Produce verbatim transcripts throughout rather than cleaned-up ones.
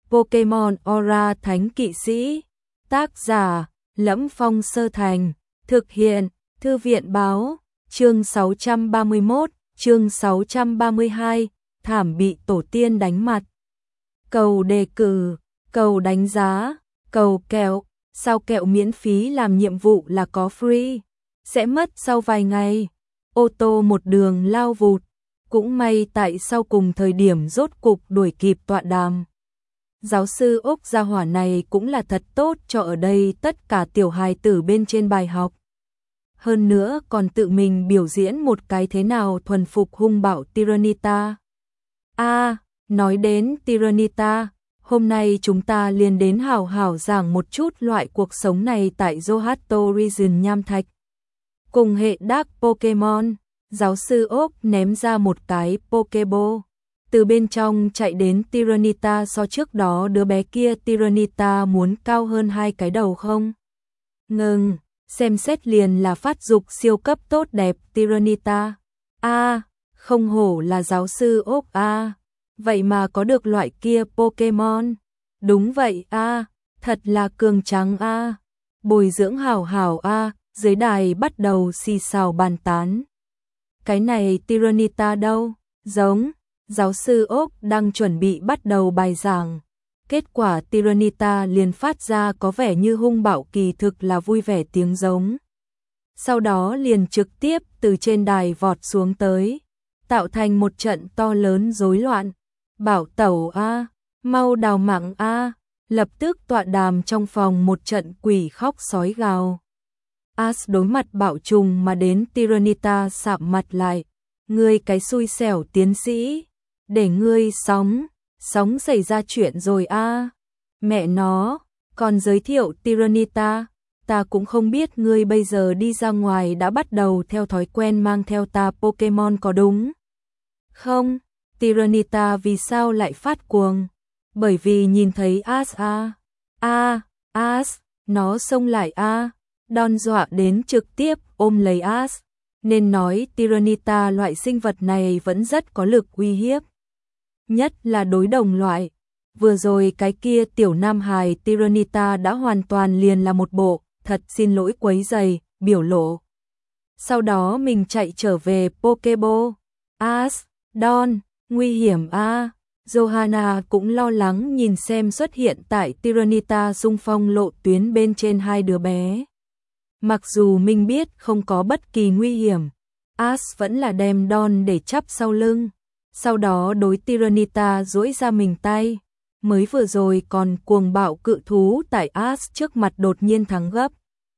Pokemon Aura Thánh Kỵ Sĩ. Tác giả: Lẫm Phong Sơ Thành. Thực hiện: Thư viện báo. Chương sáu trăm ba mươi mốt, chương sáu trăm ba mươi hai, thảm bị tổ tiên đánh mặt. Cầu đề cử, cầu đánh giá, cầu kẹo, sao kẹo miễn phí làm nhiệm vụ là có free, sẽ mất sau vài ngày. Ô tô một đường lao vụt, cũng may tại sau cùng thời điểm rốt cục đuổi kịp tọa đàm. Giáo sư Úc gia hỏa này cũng là thật tốt cho ở đây tất cả tiểu hài tử bên trên bài học. Hơn nữa còn tự mình biểu diễn một cái thế nào thuần phục hung bạo Tyranitar. A, à, nói đến Tyranitar, hôm nay chúng ta liền đến hào hào giảng một chút loại cuộc sống này tại Johto Region nham thạch. Cùng hệ Dark Pokemon, giáo sư Úc ném ra một cái Pokeball. Từ bên trong chạy đến Tyranitar, so trước đó đứa bé kia Tyranitar muốn cao hơn hai cái đầu không? Ngừng, xem xét liền là phát dục siêu cấp tốt đẹp Tyranitar. A, à, không hổ là giáo sư Úc a. À, vậy mà có được loại kia Pokemon. Đúng vậy a, à, thật là cường trắng a. À, bồi dưỡng hảo hảo a, à, dưới đài bắt đầu xì xào bàn tán. Cái này Tyranitar đâu? Giống. Giáo sư Úc đang chuẩn bị bắt đầu bài giảng. Kết quả Tyranitar liền phát ra có vẻ như hung bạo kỳ thực là vui vẻ tiếng giống. Sau đó liền trực tiếp từ trên đài vọt xuống tới, tạo thành một trận to lớn rối loạn. Bảo tẩu a, mau đào mạng a, lập tức tọa đàm trong phòng một trận quỷ khóc sói gào. Ash đối mặt bạo trùng mà đến Tyranitar sạm mặt lại. Ngươi cái xui xẻo tiến sĩ, để ngươi sóng, sóng xảy ra chuyện rồi a. À. Mẹ nó, còn giới thiệu Tyranitar, ta cũng không biết ngươi bây giờ đi ra ngoài đã bắt đầu theo thói quen mang theo ta Pokemon có đúng không? Tyranitar vì sao lại phát cuồng? Bởi vì nhìn thấy Ash a. A, Ash, nó xông lại a, đòn dọa đến trực tiếp ôm lấy Ash. Nên nói Tyranitar loại sinh vật này vẫn rất có lực uy hiếp. Nhất là đối đồng loại. Vừa rồi cái kia tiểu nam hài Tyranitar đã hoàn toàn liền là một bộ, thật xin lỗi quấy rầy, biểu lộ. Sau đó mình chạy trở về Pokeball. Ash, Don, nguy hiểm a. À. Johanna cũng lo lắng nhìn xem xuất hiện tại Tyranitar xung phong lộ tuyến bên trên hai đứa bé. Mặc dù mình biết không có bất kỳ nguy hiểm, Ash vẫn là đem Don để chắp sau lưng. Sau đó đối Tyranitar duỗi ra mình tay. Mới vừa rồi còn cuồng bạo cự thú tại Ash trước mặt đột nhiên thắng gấp.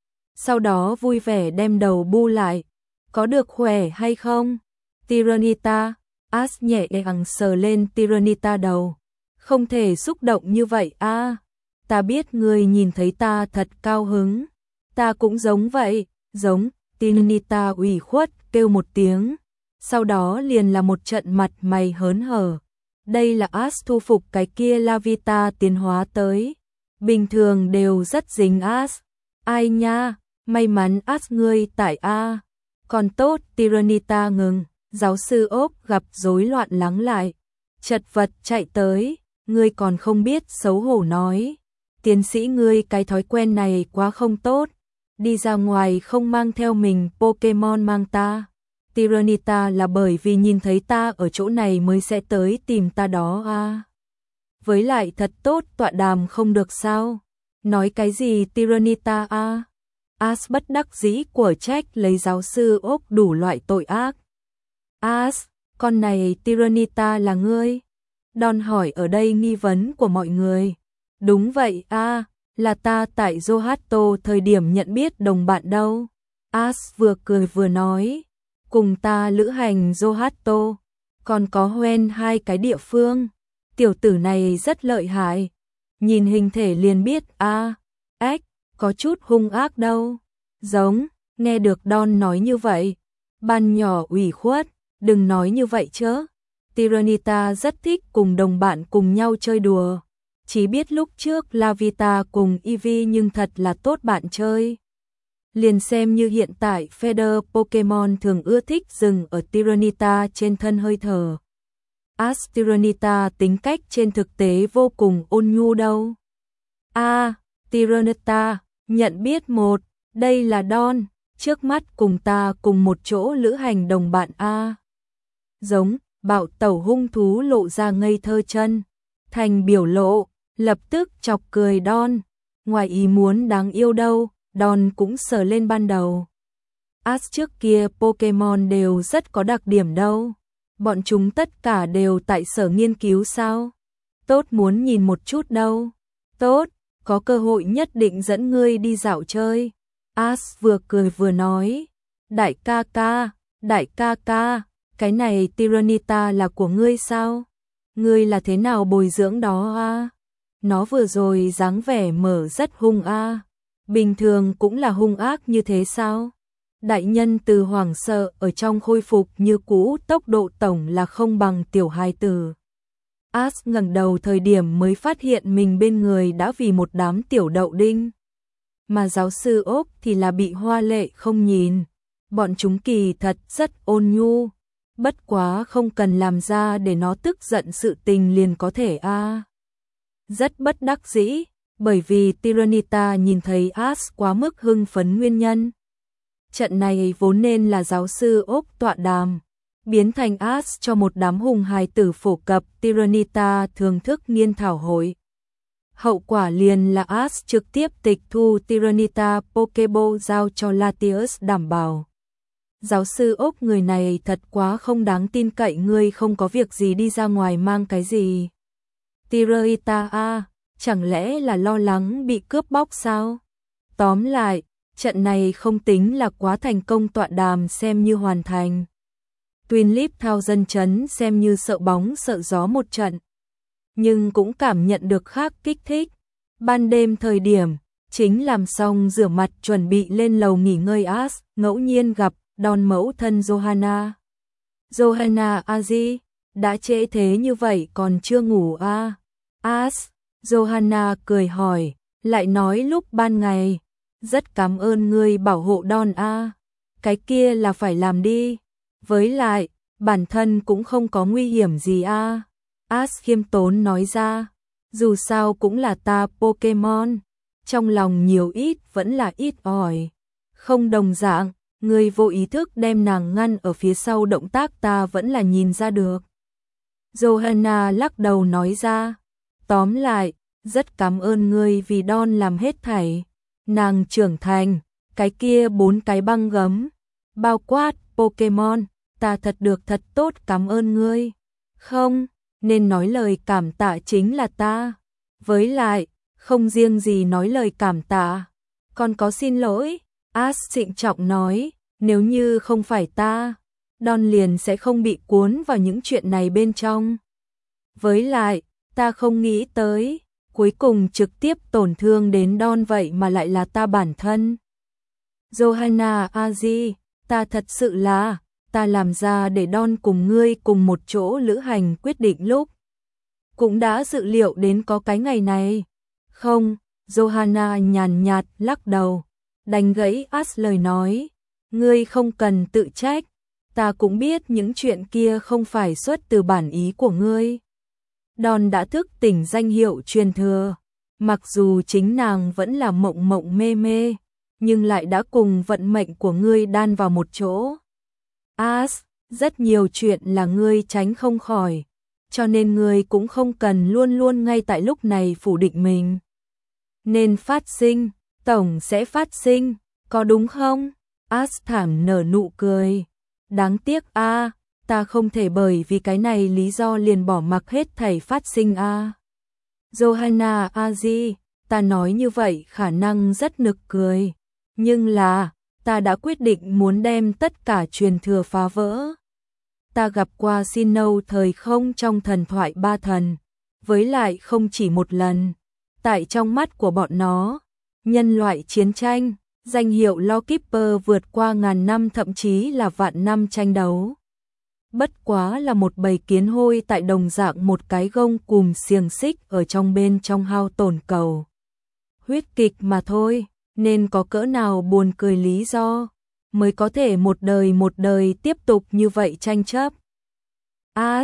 Sau đó vui vẻ đem đầu bu lại. Có được khỏe hay không? Tyranitar, Ash nhẹ nhàng sờ lên Tyranitar đầu. Không thể xúc động như vậy a. À, ta biết ngươi nhìn thấy ta thật cao hứng. Ta cũng giống vậy, giống. Tyranitar ủy khuất kêu một tiếng. Sau đó liền là một trận mặt mày hớn hở. Đây là Ash thu phục cái kia Larvitar tiến hóa tới. Bình thường đều rất dính Ash. Ai nha, may mắn Ash ngươi tại A. Còn tốt Tyranitar ngừng. Giáo sư Úc gặp rối loạn lắng lại. Chật vật chạy tới. Ngươi còn không biết xấu hổ nói. Tiến sĩ ngươi cái thói quen này quá không tốt. Đi ra ngoài không mang theo mình Pokemon mang ta. Tyranitar là bởi vì nhìn thấy ta ở chỗ này mới sẽ tới tìm ta đó a. À. Với lại thật tốt tọa đàm không được sao? Nói cái gì Tyranitar a? À? Ash bất đắc dĩ của trách lấy giáo sư Úc đủ loại tội ác. Ash, con này Tyranitar là ngươi? Don hỏi ở đây nghi vấn của mọi người. Đúng vậy a, à, là ta tại Johto thời điểm nhận biết đồng bạn đâu. Ash vừa cười vừa nói. Cùng ta lữ hành Johto, còn có Hoenn hai cái địa phương. Tiểu tử này rất lợi hại. Nhìn hình thể liền biết a, à, ếch, có chút hung ác đâu. Giống, nghe được Don nói như vậy. Ban nhỏ ủy khuất, đừng nói như vậy chứ. Tyranitar rất thích cùng đồng bạn cùng nhau chơi đùa. Chỉ biết lúc trước Larvitar cùng Eevee nhưng thật là tốt bạn chơi. Liền xem như hiện tại Feather Pokemon thường ưa thích dừng ở Tyranitar trên thân hơi thở. Tyranitar tính cách trên thực tế vô cùng ôn nhu đâu. A, à, Tyranitar, nhận biết một, đây là Don, trước mắt cùng ta cùng một chỗ lữ hành đồng bạn A. Giống, bạo tẩu hung thú lộ ra ngây thơ chân, thành biểu lộ, lập tức chọc cười Don, ngoài ý muốn đáng yêu đâu, Don cũng sờ lên ban đầu. As trước kia Pokemon đều rất có đặc điểm đâu. Bọn chúng tất cả đều tại sở nghiên cứu sao? Tốt muốn nhìn một chút đâu. Tốt, có cơ hội nhất định dẫn ngươi đi dạo chơi. As vừa cười vừa nói. Đại ca ca, đại ca ca, cái này Tyranitar là của ngươi sao? Ngươi là thế nào bồi dưỡng đó a? Nó vừa rồi dáng vẻ mở rất hung a. Bình thường cũng là hung ác như thế sao? Đại nhân từ hoảng sợ ở trong khôi phục như cũ, tốc độ tổng là không bằng tiểu hài tử. As ngẩng đầu thời điểm mới phát hiện mình bên người đã vì một đám tiểu đậu đinh. Mà giáo sư Ốc thì là bị hoa lệ không nhìn. Bọn chúng kỳ thật rất ôn nhu. Bất quá không cần làm ra để nó tức giận sự tình liền có thể a. À. Rất bất đắc dĩ, bởi vì Tyranitar nhìn thấy As quá mức hưng phấn nguyên nhân. Trận này vốn nên là giáo sư Ốc tọa đàm, biến thành As cho một đám hùng hài tử phổ cập Tyranitar thưởng thức nghiên thảo hội. Hậu quả liền là As trực tiếp tịch thu Tyranitar Pokeball giao cho Latios đảm bảo. Giáo sư Ốc người này thật quá không đáng tin cậy, ngươi không có việc gì đi ra ngoài mang cái gì. Tyranitar a, chẳng lẽ là lo lắng bị cướp bóc sao? Tóm lại, trận này không tính là quá thành công, tọa đàm xem như hoàn thành. Twinleaf thao dân chấn xem như sợ bóng sợ gió một trận. Nhưng cũng cảm nhận được khác kích thích. Ban đêm thời điểm, chính làm xong rửa mặt chuẩn bị lên lầu nghỉ ngơi, As ngẫu nhiên gặp Don mẫu thân Johanna. Johanna Aji, đã trễ thế như vậy còn chưa ngủ à? As, Johanna cười hỏi, lại nói lúc ban ngày. Rất cảm ơn ngươi bảo hộ Don a. Cái kia là phải làm đi. Với lại, bản thân cũng không có nguy hiểm gì a. As khiêm tốn nói ra. Dù sao cũng là ta Pokemon. Trong lòng nhiều ít vẫn là ít ỏi. Không đồng dạng, ngươi vô ý thức đem nàng ngăn ở phía sau, động tác ta vẫn là nhìn ra được. Johanna lắc đầu nói ra. Tóm lại, rất cảm ơn ngươi vì Don làm hết thảy. Nàng trưởng thành, cái kia bốn cái băng gấm, bao quát Pokemon, ta thật được thật tốt, cảm ơn ngươi. Không, nên nói lời cảm tạ chính là ta. Với lại, không riêng gì nói lời cảm tạ, còn có xin lỗi. As trịnh trọng nói, nếu như không phải ta, Don liền sẽ không bị cuốn vào những chuyện này bên trong. Với lại, ta không nghĩ tới, cuối cùng trực tiếp tổn thương đến Don vậy mà lại là ta bản thân. Johanna Aji, ta thật sự là, ta làm ra để Don cùng ngươi cùng một chỗ lữ hành quyết định lúc. Cũng đã dự liệu đến có cái ngày này. Không, Johanna nhàn nhạt lắc đầu, đánh gãy As lời nói. Ngươi không cần tự trách, ta cũng biết những chuyện kia không phải xuất từ bản ý của ngươi. Don đã thức tỉnh danh hiệu truyền thừa, mặc dù chính nàng vẫn là mộng mộng mê mê, nhưng lại đã cùng vận mệnh của ngươi đan vào một chỗ. As, rất nhiều chuyện là ngươi tránh không khỏi, cho nên ngươi cũng không cần luôn luôn ngay tại lúc này phủ định mình. Nên phát sinh, tổng sẽ phát sinh, có đúng không? As thảm nở nụ cười. Đáng tiếc a, à, ta không thể bởi vì cái này lý do liền bỏ mặc hết thảy phát sinh a. À. Johanna Aji, ta nói như vậy khả năng rất nực cười, nhưng là, ta đã quyết định muốn đem tất cả truyền thừa phá vỡ. Ta gặp qua Sinnoh thời không trong thần thoại ba thần, với lại không chỉ một lần. Tại trong mắt của bọn nó, nhân loại chiến tranh, danh hiệu Lawkeeper vượt qua ngàn năm thậm chí là vạn năm tranh đấu. Bất quá là một bầy kiến hôi tại đồng dạng một cái gông cùm xiềng xích ở trong bên trong hao tổn cầu. Huyết kịch mà thôi, nên có cỡ nào buồn cười lý do, mới có thể một đời một đời tiếp tục như vậy tranh chấp. As,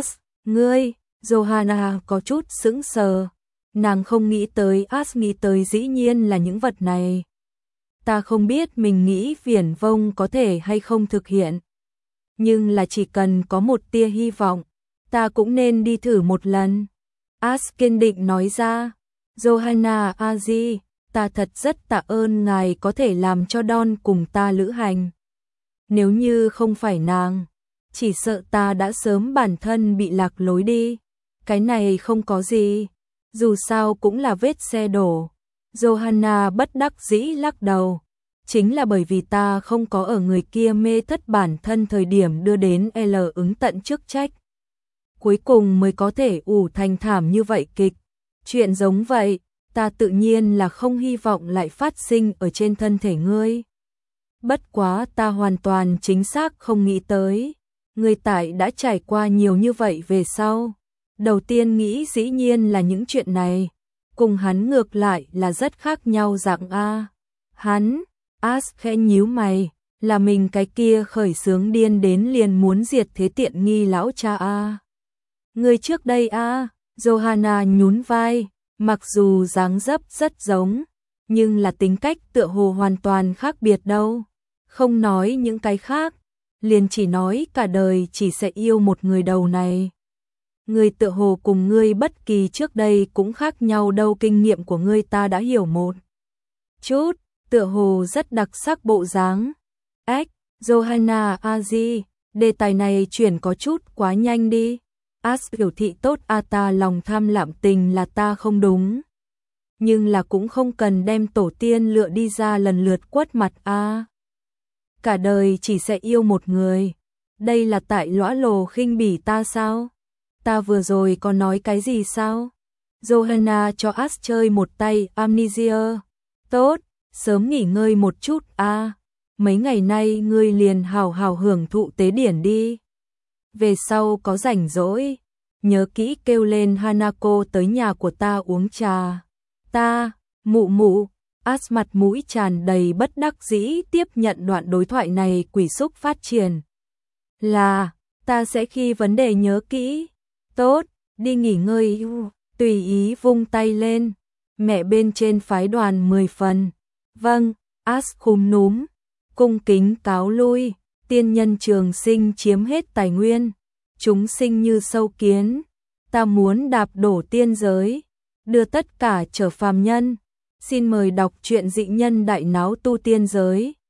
Ngươi, Johanna có chút sững sờ. Nàng không nghĩ tới, As nghĩ tới dĩ nhiên là những vật này. Ta không biết mình nghĩ viển vông có thể hay không thực hiện. Nhưng là chỉ cần có một tia hy vọng, ta cũng nên đi thử một lần. As kiên định nói ra. Johanna Aji, ta thật rất tạ ơn ngài có thể làm cho Don cùng ta lữ hành. Nếu như không phải nàng, chỉ sợ ta đã sớm bản thân bị lạc lối đi. Cái này không có gì, dù sao cũng là vết xe đổ. Johanna bất đắc dĩ lắc đầu. Chính là bởi vì ta không có ở người kia mê thất bản thân thời điểm đưa đến L ứng tận chức trách. Cuối cùng mới có thể ủ thành thảm như vậy kịch. Chuyện giống vậy, ta tự nhiên là không hy vọng lại phát sinh ở trên thân thể ngươi. Bất quá ta hoàn toàn chính xác không nghĩ tới. Ngươi tại đã trải qua nhiều như vậy về sau. Đầu tiên nghĩ dĩ nhiên là những chuyện này. Cùng hắn ngược lại là rất khác nhau dạng A. Hắn, As khẽ nhíu mày, là mình cái kia khởi sướng điên đến liền muốn diệt thế tiện nghi lão cha A. Người trước đây A, Johanna nhún vai, mặc dù dáng dấp rất giống, nhưng là tính cách tựa hồ hoàn toàn khác biệt đâu. Không nói những cái khác, liền chỉ nói cả đời chỉ sẽ yêu một người đầu này. Người tựa hồ cùng ngươi bất kỳ trước đây cũng khác nhau đâu, kinh nghiệm của ngươi ta đã hiểu một chút, tựa hồ rất đặc sắc bộ dáng. Ếch, Johanna Aji, đề tài này chuyển có chút quá nhanh đi. As biểu thị tốt a, ta lòng tham lạm tình là ta không đúng. Nhưng là cũng không cần đem tổ tiên lựa đi ra lần lượt quất mặt a. Cả đời chỉ sẽ yêu một người. Đây là tại lõa lồ khinh bỉ ta sao? Ta vừa rồi có nói cái gì sao? Johanna cho As chơi một tay Amnesia. Tốt, sớm nghỉ ngơi một chút a. Mấy ngày nay ngươi liền hào hào hưởng thụ tế điển đi. Về sau có rảnh rỗi, nhớ kỹ kêu lên Hanako tới nhà của ta uống trà. Ta, mụ mụ, As mặt mũi tràn đầy bất đắc dĩ tiếp nhận đoạn đối thoại này quỷ xúc phát triển. Là, ta sẽ khi vấn đề nhớ kỹ. Tốt, đi nghỉ ngơi, tùy ý vung tay lên. Mẹ bên trên phái đoàn mười phần. Vâng, As khúm núm, cung kính cáo lui. Tiên nhân trường sinh chiếm hết tài nguyên, chúng sinh như sâu kiến, ta muốn đạp đổ tiên giới, đưa tất cả trở phàm nhân. Xin mời đọc truyện Dị Nhân Đại Náo Tu Tiên Giới.